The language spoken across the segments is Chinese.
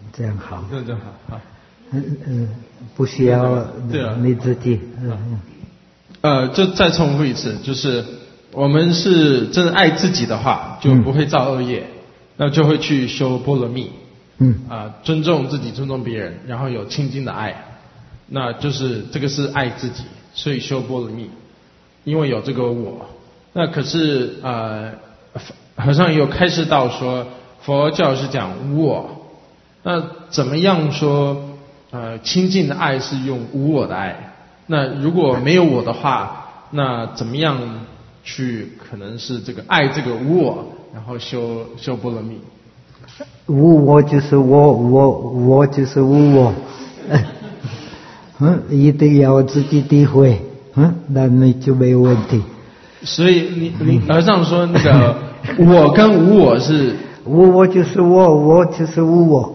这样好。 这样好。 不需要你自己。 就再重复一次，就是我们是真的爱自己的话，就不会造恶业，那就会去修波罗蜜。尊重自己，尊重别人，然后有清净的爱，那就是这个是爱自己，所以修波罗蜜，因为有这个我。那可是和尚也有开示到说，佛教是讲无我，那怎么样说清净的爱是用无我的爱？那如果没有我的话，那怎么样去可能是这个爱这个无我，然后修波罗蜜？ 无我就是我就是无我，一定要自己体会，那你就没有问题。 所以你和尚说那个我跟无我是无我就是我就是无我。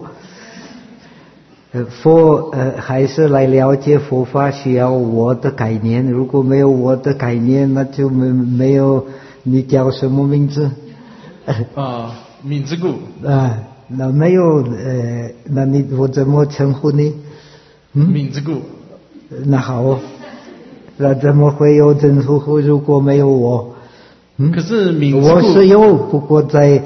佛还是来了解佛法需要我的概念，如果没有我的概念，那就没有你叫什么名字？ 敏之故。 那没有那我怎么称呼你？ 敏之故。 那好，那怎么会有真称呼？如果没有我？ 可是敏之故我是有，不过在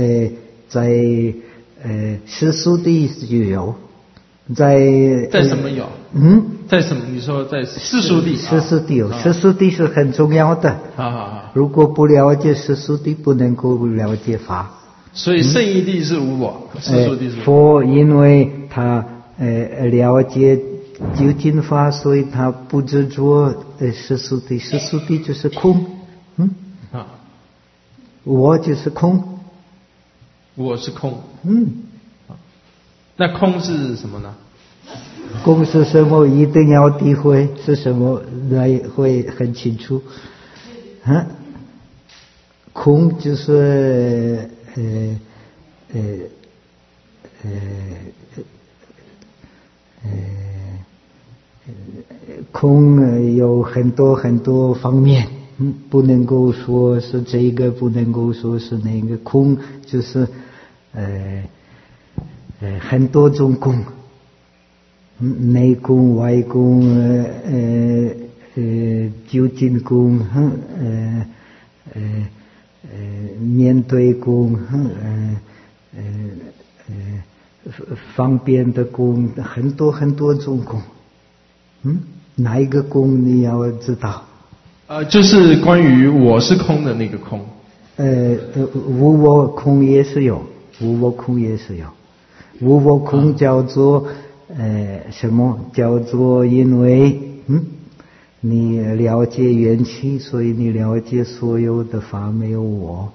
世俗地就有。在什么有？在什么？你说在世俗地？ 世俗地有，世俗地是很重要的。 好。 如果不了解世俗地，不能够了解法。 所以圣义地是无我，世俗地是无我。 佛因为他了解究竟法，所以他不执着世俗地。世俗地就是空。我就是空。 我是空。那空是什么呢？ 空是什么？一定要体会是什么，来会很清楚。空就是空有很多方面，不能够说是这个，不能够说是那个。空就是很多种空，内空、外空，究竟空，面对空，方便的空，很多种空。哪一个空你要知道？ 就是关于我是空的那个空。 无我空也是有，无我空也是有。无我空叫做什么？叫做因为你了解缘起，所以你了解所有的法没有我。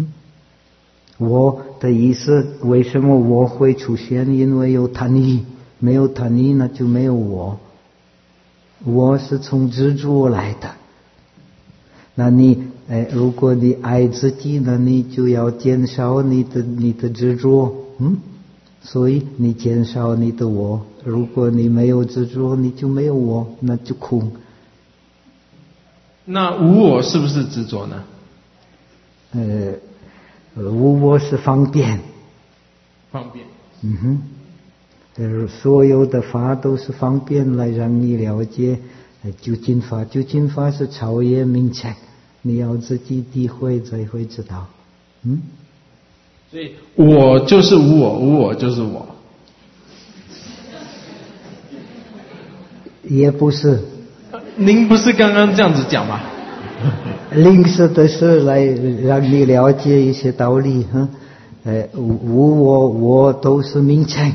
我的意思，为什么我会出现？因为有贪欲，没有贪欲那就没有我。我是从执着来的。那你如果你爱自己，那你就要减少你的执着。所以你减少你的我，如果你没有执着，你就没有我，那就空。 那无我是不是执着呢？ 无我是方便。 方便。 所有的法都是方便来让你了解究竟法。究竟法是超越明显，你要自己体会才会知道。 所以我就是无我，无我就是我。 也不是。 您不是刚刚这样子讲吗？ 临时的事来让你了解一些道理。无我都是名称。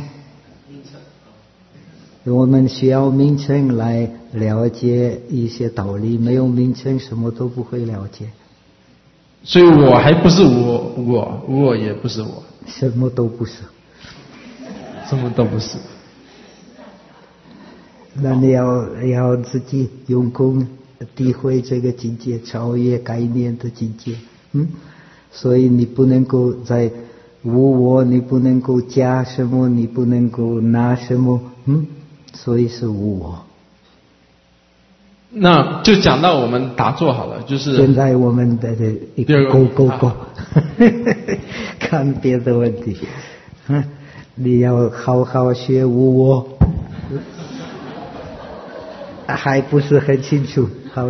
我们需要名称来了解一些道理，没有名称什么都不会了解。 所以我还不是无我也不是我， 什么都不是， 什么都不是。 那你要自己用功体会这个境界，超越概念的境界。所以你不能够在无我，你不能够加什么，你不能够拿什么。所以是无我。 那就讲到我们打坐好了，就是现在我们的够看别的问题。 你要好好学无我，还不是很清楚。好，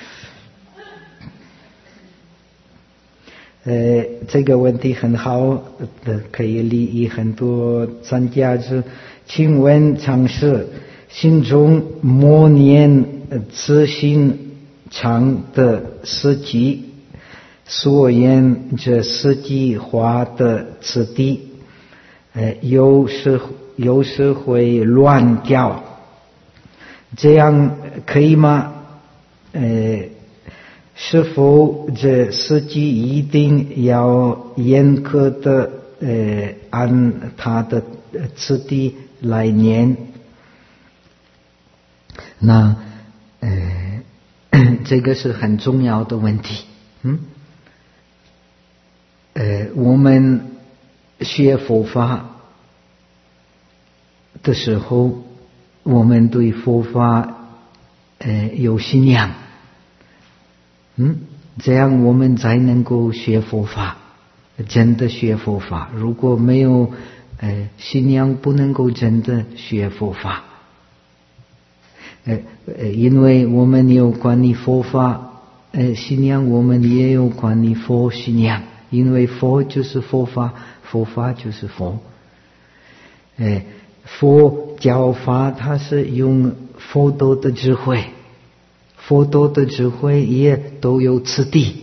这个问题很好，可以利益很多专家是。请问常识，心中默念自心常的实际，所言这实际化的次第，有时会乱掉，这样可以吗？是否这实际一定要严格的按它的次第来念？那这个是很重要的问题。我们学佛法的时候，我们对佛法有信仰，这样我们才能够学佛法，真的学佛法。如果没有信仰，不能够真的学佛法。因为我们有关于佛法信仰，我们也有关于佛信仰。因为佛就是佛法，佛法就是佛。佛教法它是用佛陀的智慧，佛陀的智慧也都有次第。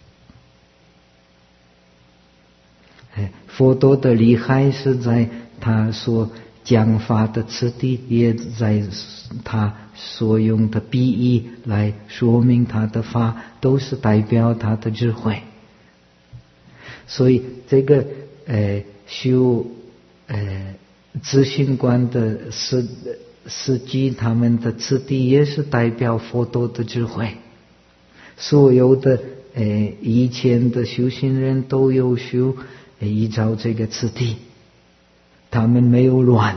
佛陀的厉害是在他所讲法的次第，也在他所用的比喻来说明他的法，都是代表他的智慧。所以这个修自信观的实际，他们的次第也是代表佛陀的智慧。所有的以前的修行人都有修依照这个次第，他们没有乱。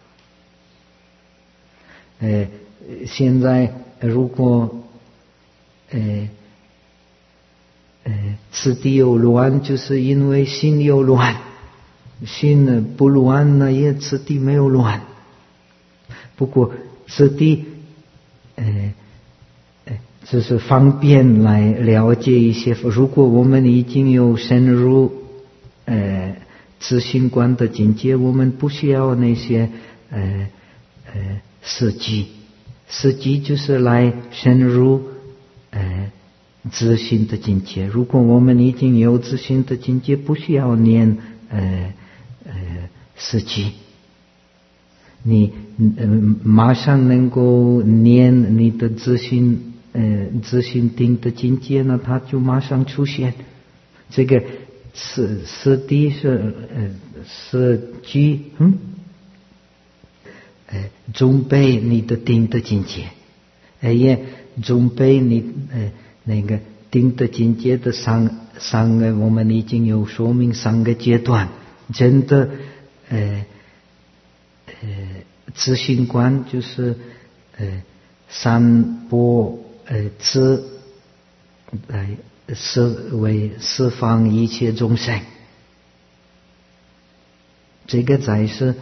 现在如果次第有乱，就是因为心有乱。心不乱呢，也次第没有乱。不过次第只是方便来了解一些。如果我们已经有深入自信观的境界，我们不需要那些实际就是来深入自信的境界。如果我们已经有自信的境界，不需要念实际，你马上能够念你的自信定的境界呢，它就马上出现。这个实地是实际准备你的定的境界，也准备你那个定的境界的三个，我们已经有说明三个阶段。真的自信观就是三波自为十方一切众生，这个才是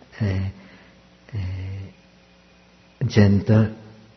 真的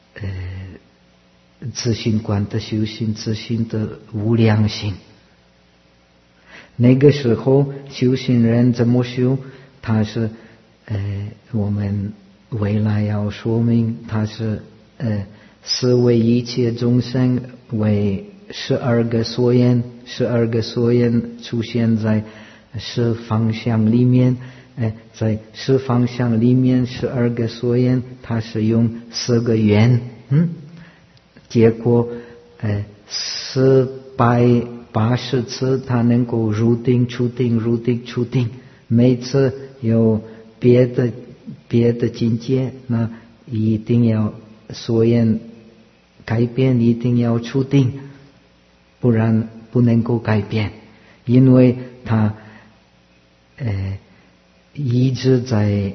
自信观的修行，自信的无量心。那个时候修行人怎么修？他是我们未来要说明，他是是为一切众生为12个所言，12个所言出现在10方向里面。在10方向里面12个所言，他是用4个缘，结果480次他能够入定出定，入定出定。每次有别的境界，那一定要所言改变，一定要出定，不然不能够改变。因为他一直在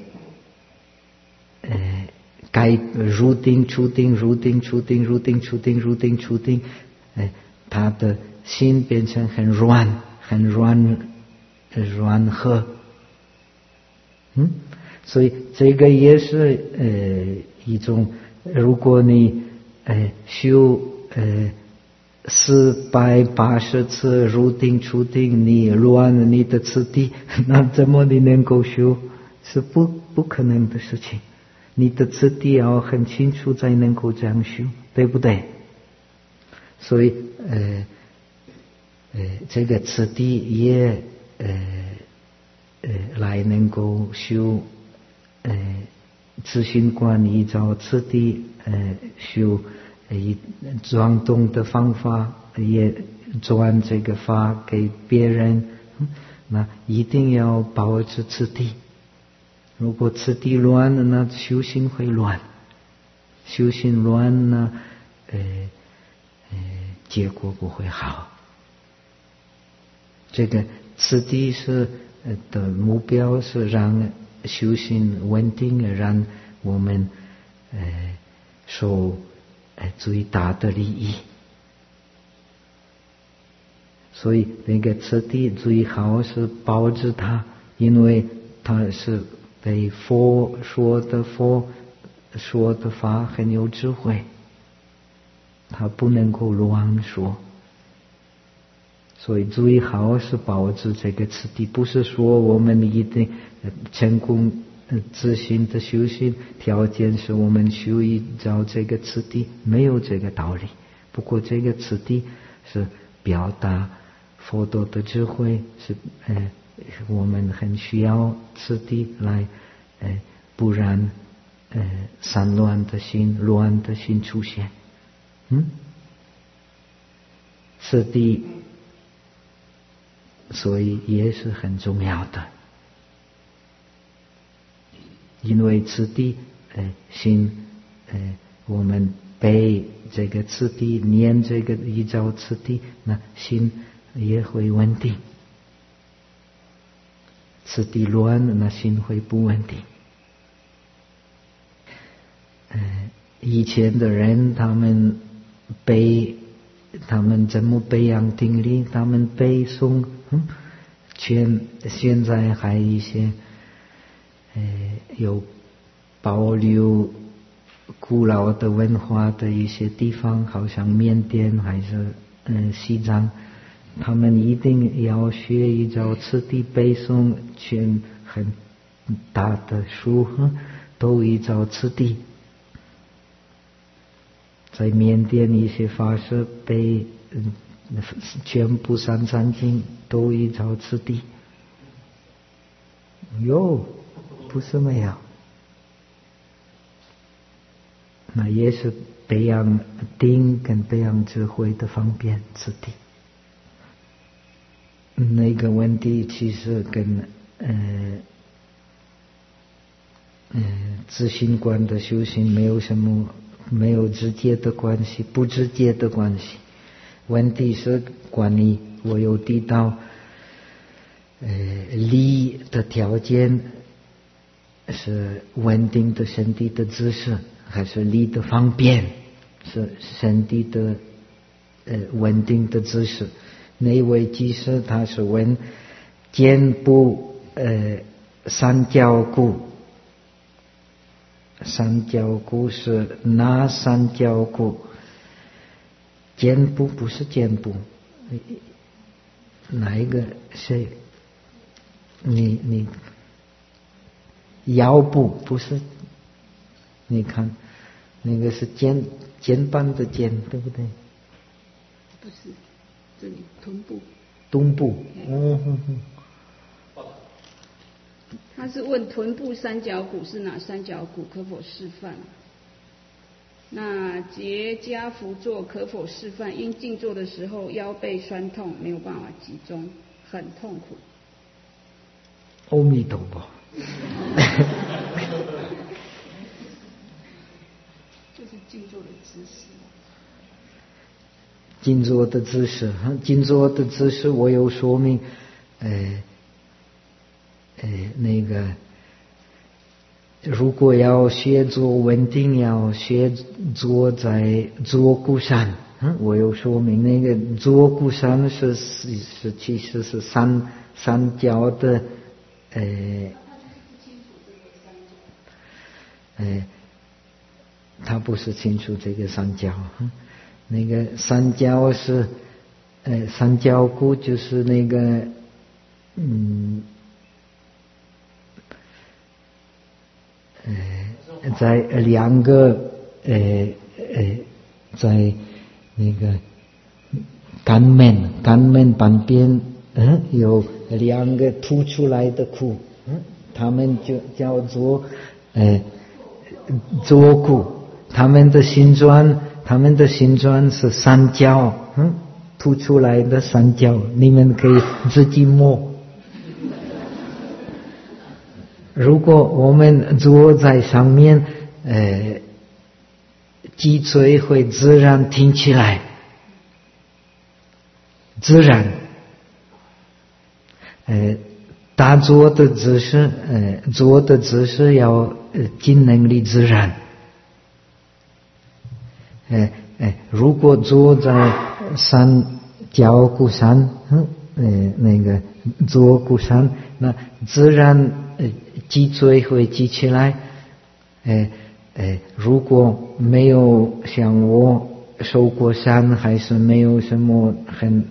入定出定，入定出定，入定出定，入定出定，他的心变成很软和， 所以这个也是一种，如果你修480次入定出定，你乱了你的次第，那怎么你能够修？是不可能的事情。你的次第要很清楚才能够这样修，对不对？所以这个次第也来能够修自信观，依照次第修转动的方法，也转这个法给别人，那一定要保持次第。如果次第乱了，那修行会乱；修行乱了，结果不会好。这个次第是的目标是让修行稳定，让我们受最大的利益。所以那个次第最好是保持它，因为它是被佛说的法很有智慧，它不能够乱说。所以最好是保持这个次第，不是说我们一定成功自信的修行条件是我们修依照这个次第，没有这个道理。不过这个次第是表达佛陀的智慧，是我们很需要次第来不然散乱的心、乱的心出现。次第所以也是很重要的，因为次第心我们背这个次第，念这个依照次第，那心也会稳定。次第乱，那心会不稳定。以前的人他们怎么培养定力？他们背诵，现在还一些有保留古老的文化的一些地方，好像缅甸还是西藏，他们一定要学依照次第背诵，全很大的书都依照次第。在缅甸一些法师背全部三藏经都依照次第。不是没有，那也是培养定跟培养智慧的方便次第。那个问题其实跟自信观的修行没有直接的关系，不直接的关系。问题是关于我有提到力的条件是稳定的身体的姿势，还是力的方便是身体的稳定的姿势。那位居士他是问肩部三角骨，三角骨是哪三角骨？肩部不是肩部，哪一个是？你腰部不是？你看那个是肩膀的肩，对不对？ 不是，这里臀部。 臀部， 他是问臀部三角骨是哪三角骨，可否示范？那结跏趺坐可否示范？因静坐的时候腰背酸痛，没有办法集中，很痛苦。 阿弥陀佛。 就是静坐的姿势。 静坐的姿势，静坐的姿势我有说明，那个如果要学坐稳定，要学坐在坐骨上，我有说明那个坐骨上是其实是三角的不是清楚这个三角。那个三角是三角骨，就是那个在两个在那个肝门旁边有两个凸出来的骨，他们就叫做坐骨，他们的形状是三角，凸出来的三角，你们可以自己摸。如果我们坐在上面，脊椎会自然挺起来，自然。打坐的姿势，坐的姿势要尽能力自然。如果坐在三角骨上，那个坐骨上，那自然脊椎会记起来。如果没有像我受过伤，还是没有什么很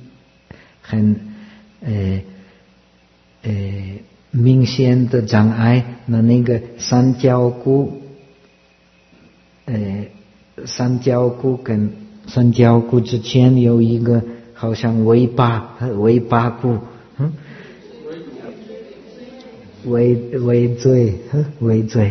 明显的障碍，那个三角骨跟三角骨之间有一个好像尾巴骨，尾椎，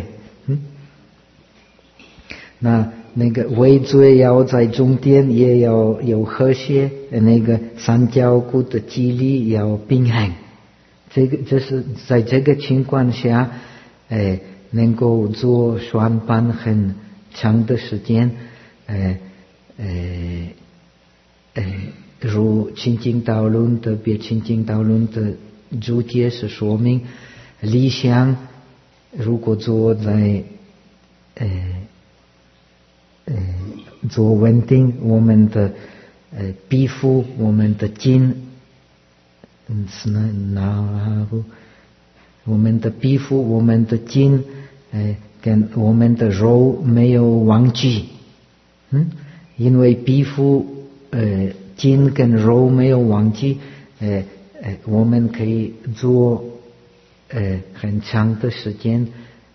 那个尾椎要在中间，也要有和谐，那个三角骨的肌力要平衡。这是在这个情况下，能够做双板很长的时间，如清净道论特别清净道论的注解是说明，理想如果坐在做稳定，我们的皮肤，我们的筋，我们的皮肤，我们的筋，跟我们的肉没有忘记，因为皮肤筋跟肉没有忘记，我们可以做很长的时间，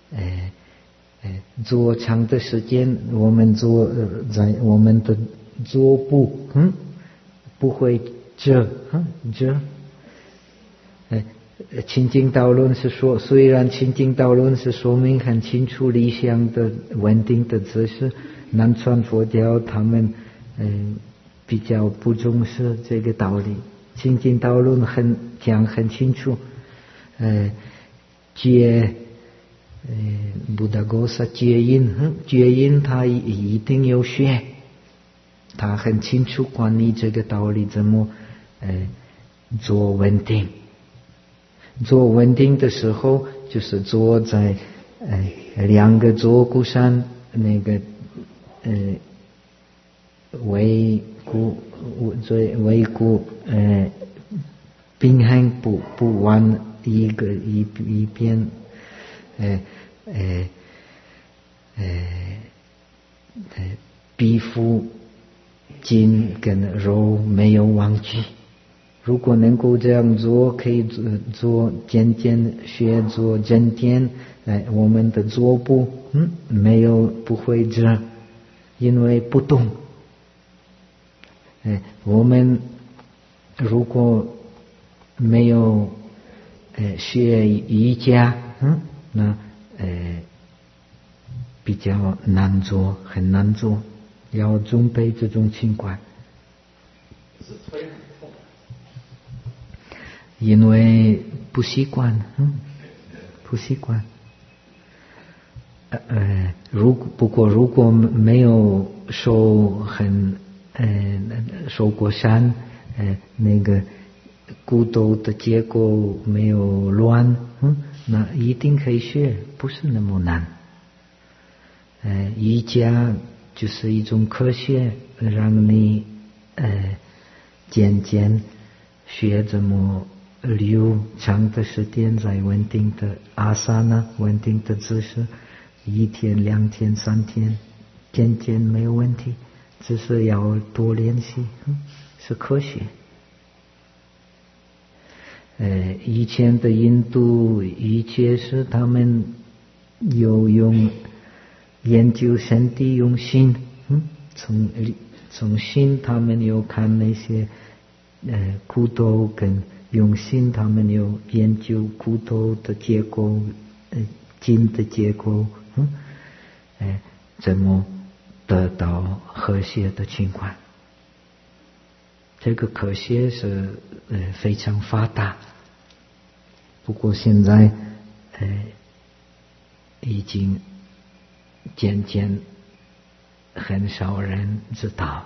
做长的时间，我们做在我们的桌部，不会折。清净道论是说，虽然清净道论是说明很清楚理想的稳定的姿势，南传佛教他们比较不重视这个道理。清净道论讲很清楚，布达哥萨戒音他一定有学，他很清楚关于这个道理怎么做稳定。做稳定的时候，就是坐在两个坐骨上，那个尾骨平衡不往一边，皮肤筋跟肉没有忘记。如果能够这样做，可以做渐渐学做正点，我们的桌部不会折，因为不动。我们如果没有学瑜伽，那比较难做，很难做，要准备这种情况。因为不习惯，不过如果没有受过伤，那个骨头的结构没有乱，那一定可以学，不是那么难。瑜伽就是一种科学，让你渐渐学怎么留长的时间在稳定的阿萨那，稳定的姿势，1天、2天、3天， 渐渐没有问题，只是要多练习，是科学。以前的印度一切是他们有用研究身体用心，从心他们有看那些骨头，跟用心他们有研究骨头的结构，筋的结构，怎么得到和谐的情况。这个科学是非常发达，不过现在已经渐渐很少人知道。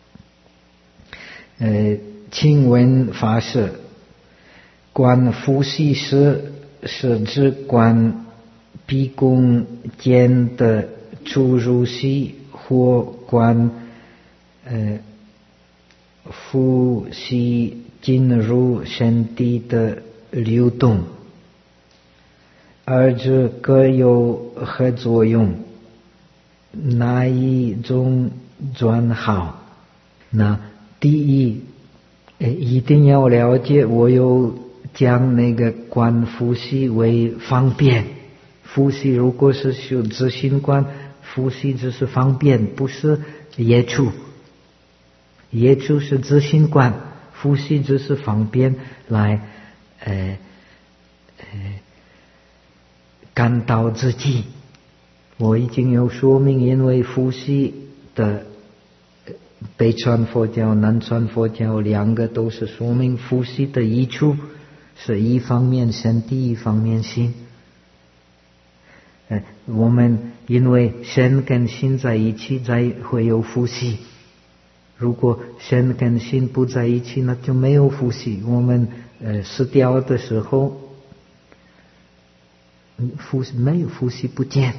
请问法师，观呼吸时是指观鼻孔间的出入息，或观呼吸进入身体的流动，二者各有何作用？哪一种转好？那第一，一定要了解，我有将那个观呼吸为方便。呼吸如果是修自性观，呼吸只是方便，不是业处。业处是自性观，呼吸只是方便来感到自己。我已经有说明，因为呼吸的北传佛教、南传佛教两个都是说明呼吸的益处是一方面身体，一方面心。我们因为身跟心在一起，才会有呼吸。如果身跟心不在一起，那就没有呼吸。我们死掉的时候，没有呼吸不见。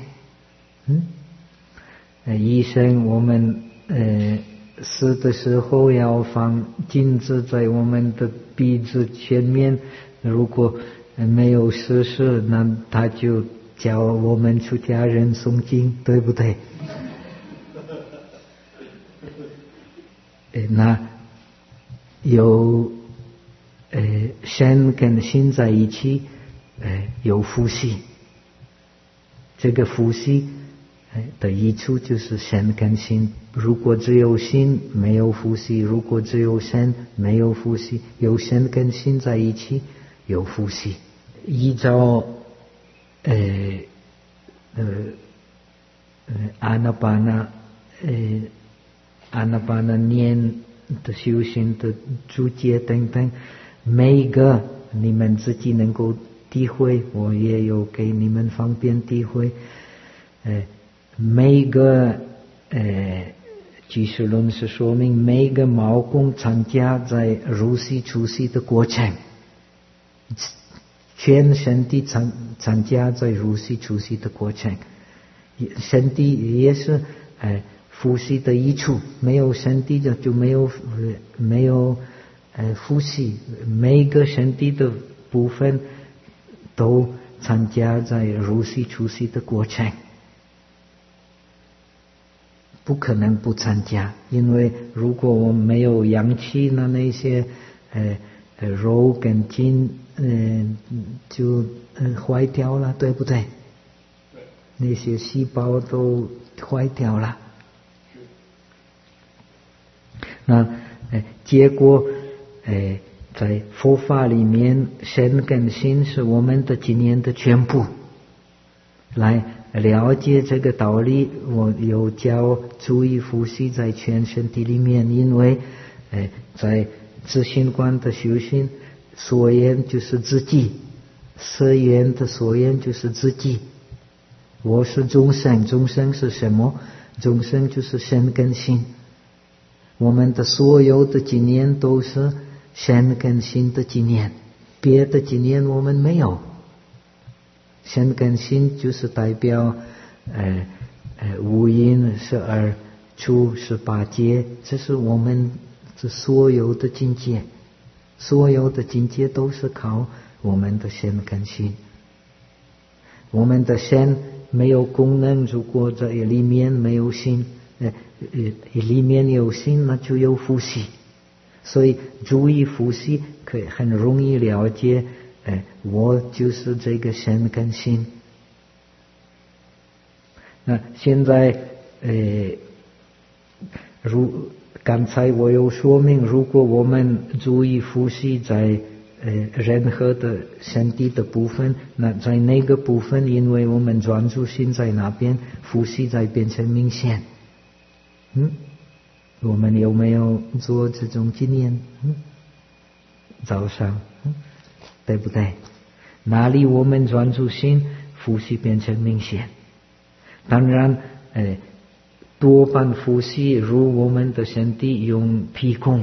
医生，我们死的时候要放镜子在我们的鼻子前面，如果没有事实，那他就叫我们出家人诵经，对不对？那有身跟心在一起，有呼吸。这个呼吸的益处就是身跟心。如果只有心没有呼吸，如果只有身没有呼吸，有身跟心在一起有呼吸。依照阿那巴那念的修行的注解等等，每一个你们自己能够体会，我也有给你们方便体会。每一个居士论是说明每一个毛孔参加在入息出息的过程，全身体参加在入息出息的过程，身体也是呼吸的益处，没有身体就没有呼吸，每一个身体的部分都参加在入息出息的过程，不可能不参加，因为如果我们没有阳气，那些肉跟筋就坏掉了，对不对？那些细胞都坏掉了。那结果在佛法里面，身跟心是我们的经验的全部。来了解这个道理，我有教注意呼吸在全身体里面，因为在自性观的修行，所缘就是自己，色缘的所缘就是自己。我是众生，众生是什么？众生就是身跟心。我们的所有的经验都是身跟心的经验，别的经验我们没有。身跟心就是代表五阴12处18界，这是我们的所有的境界，所有的境界都是靠我们的身跟心。我们的身没有功能，如果在里面没有心，里面有心，那就有呼吸。所以注意呼吸，可以很容易了解，我就是这个身跟心。那现在，刚才我有说明，如果我们注意呼吸在任何的身体的部分，那在那个部分，因为我们专注心在那边，呼吸在变成明显。我们有没有做这种经验？早上，对不对？哪里我们专注心，呼吸变成明显。当然，多半呼吸如我们的身体用鼻孔，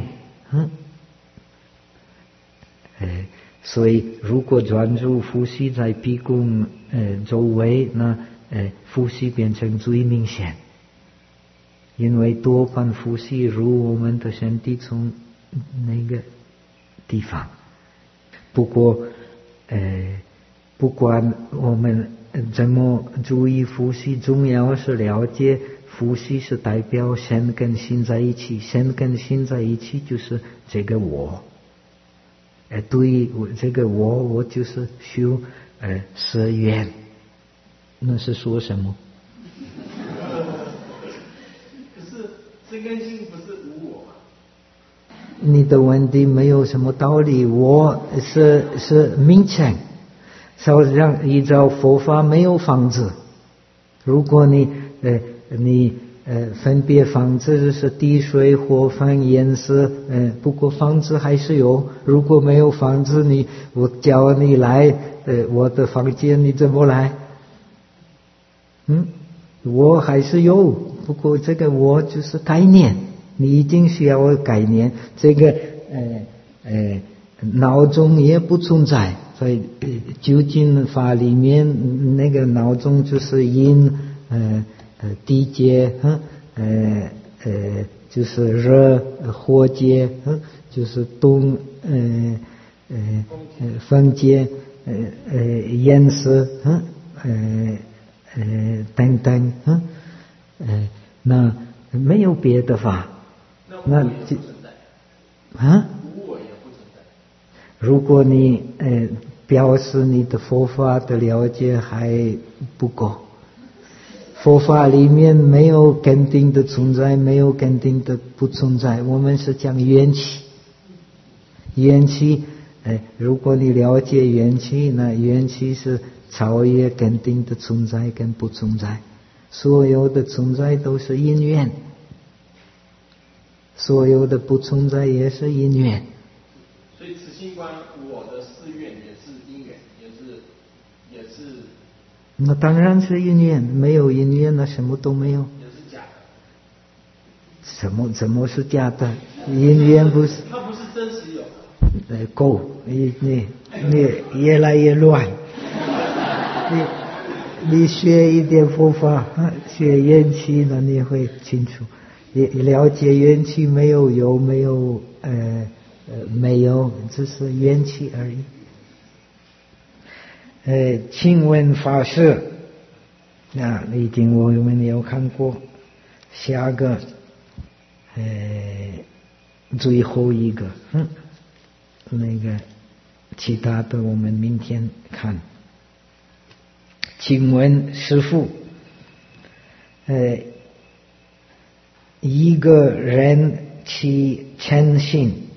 所以如果专注呼吸在鼻孔周围，那呼吸变成最明显。因为多半呼吸如我们的身体从那个地方。不过，不管我们怎么注意呼吸，重要是了解呼吸是代表身跟心在一起，身跟心在一起就是这个我。对于这个我就是修舍愿。那是说什么？ 身跟心不是无我吗？ 你的问题没有什么道理，我是名称，好像依照佛法没有房子。如果你分别房子就是地水火风颜色，不过房子还是有。如果没有房子，我叫你来我的房间，你怎么来？我还是有，不过这个我就是概念，你一定需要概念。这个脑中也不存在，在究竟法里面，那个脑中就是阴地界，就是热火界，就是东风界，颜色，等等，那没有别的法。那无我也不存在。无我也不存在。 如果你表示你的佛法的了解还不够，佛法里面没有肯定的存在，没有肯定的不存在。我们是讲缘起，缘起，如果你了解缘起，那缘起是超越肯定的存在跟不存在。所有的存在都是因缘，所有的不存在也是因缘。 所以慈心观我的誓愿也是因缘，也是。 那当然是因缘，没有因缘那什么都没有。 也是假的。怎么是假的？因缘不是。 它不是真实有。 够，你越来越乱。你学一点佛法，学缘起，那你会清楚。了解缘起没有有，没有没有，只是缘起而已。请问法师，已经我们有看过，下个最后一个，那个其他的我们明天看。请问师父，一个人其嗔心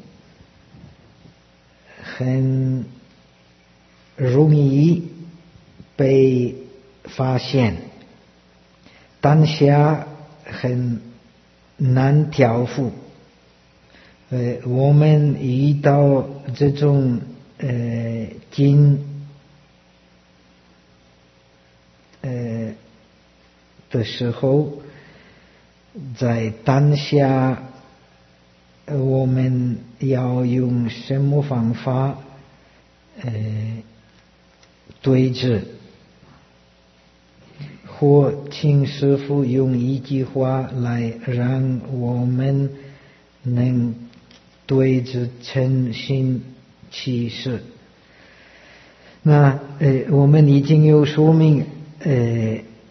很容易被发现，当下很难调伏。我们遇到这种的时候，在当下我们要用什么方法对治？或请师父用一句话来让我们能对治嗔心起事。那我们已经有说明，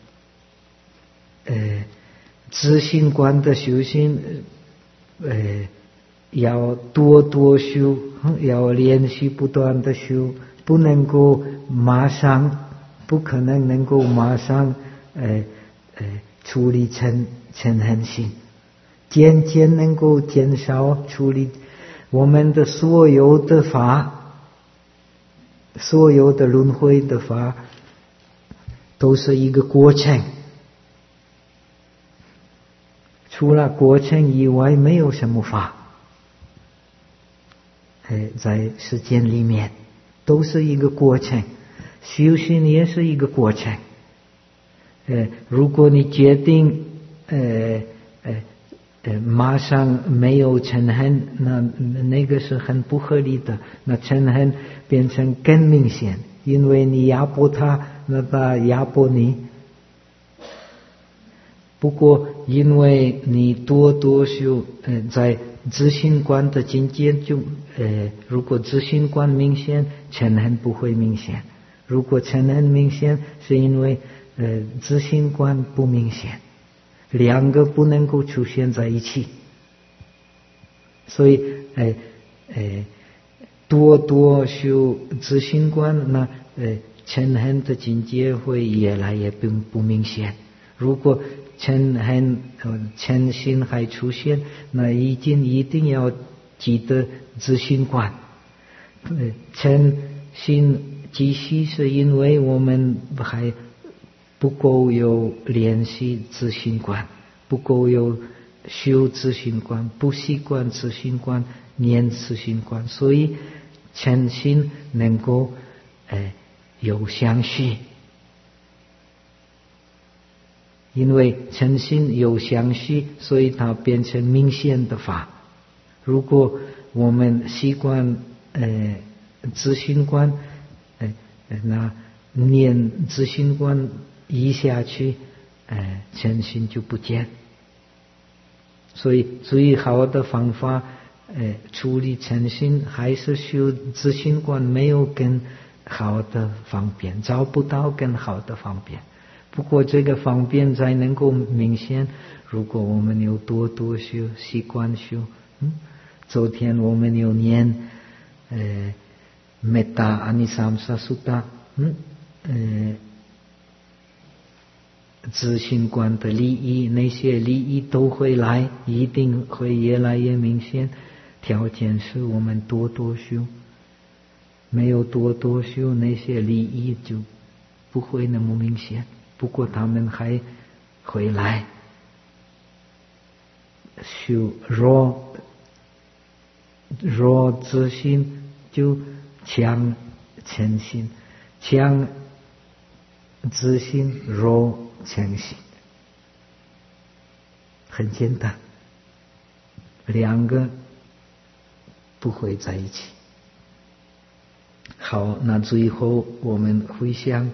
自信观的修行，要多多修，要连续不断的修，不能够马上，不可能够马上处理嗔恨心，渐渐能够减少处理我们的所有的法，所有的轮回的法，都是一个过程。除了过程以外，没有什么法。在世间里面，都是一个过程，修行也是一个过程。如果你决定马上没有嗔恨，那个是很不合理的，那嗔恨变成更明显，因为你压迫他，那他压迫你。不过因为你多多修，在自信观的境界就如果自信观明显，嗔恨不会明显；如果嗔恨明显，是因为自信观不明显，两个不能够出现在一起。所以多多修自信观，那嗔恨的境界会越来越不明显。如果嗔心还出现，那一定要记得自信观。嗔心继续是因为我们还不够有练习自信观，不够有修自信观，不习惯自信观，念自信观，所以嗔心能够有相续。因为嗔心有相续，所以它变成明显的法。如果我们习惯自信观，那念自信观一下去，嗔心就不见。所以最好的方法处理嗔心，还是修自信观，没有更好的方便，找不到更好的方便。不过这个方便才能够明显，如果我们有多多修，习惯修。昨天我们有念Metta Anisamsa Sutta，自信观的利益，那些利益都会来，一定会越来越明显。条件是我们多多修，没有多多修，那些利益就不会那么明显。不过他们还会来。修弱自信就强嗔心，强自信，弱嗔心，很简单，两个不会在一起。好，那最后我们回想，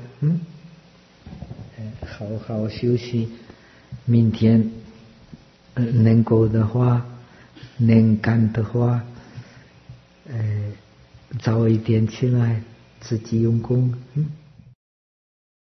好好休息，明天能够的话，能干的话，早一点起来，自己用功。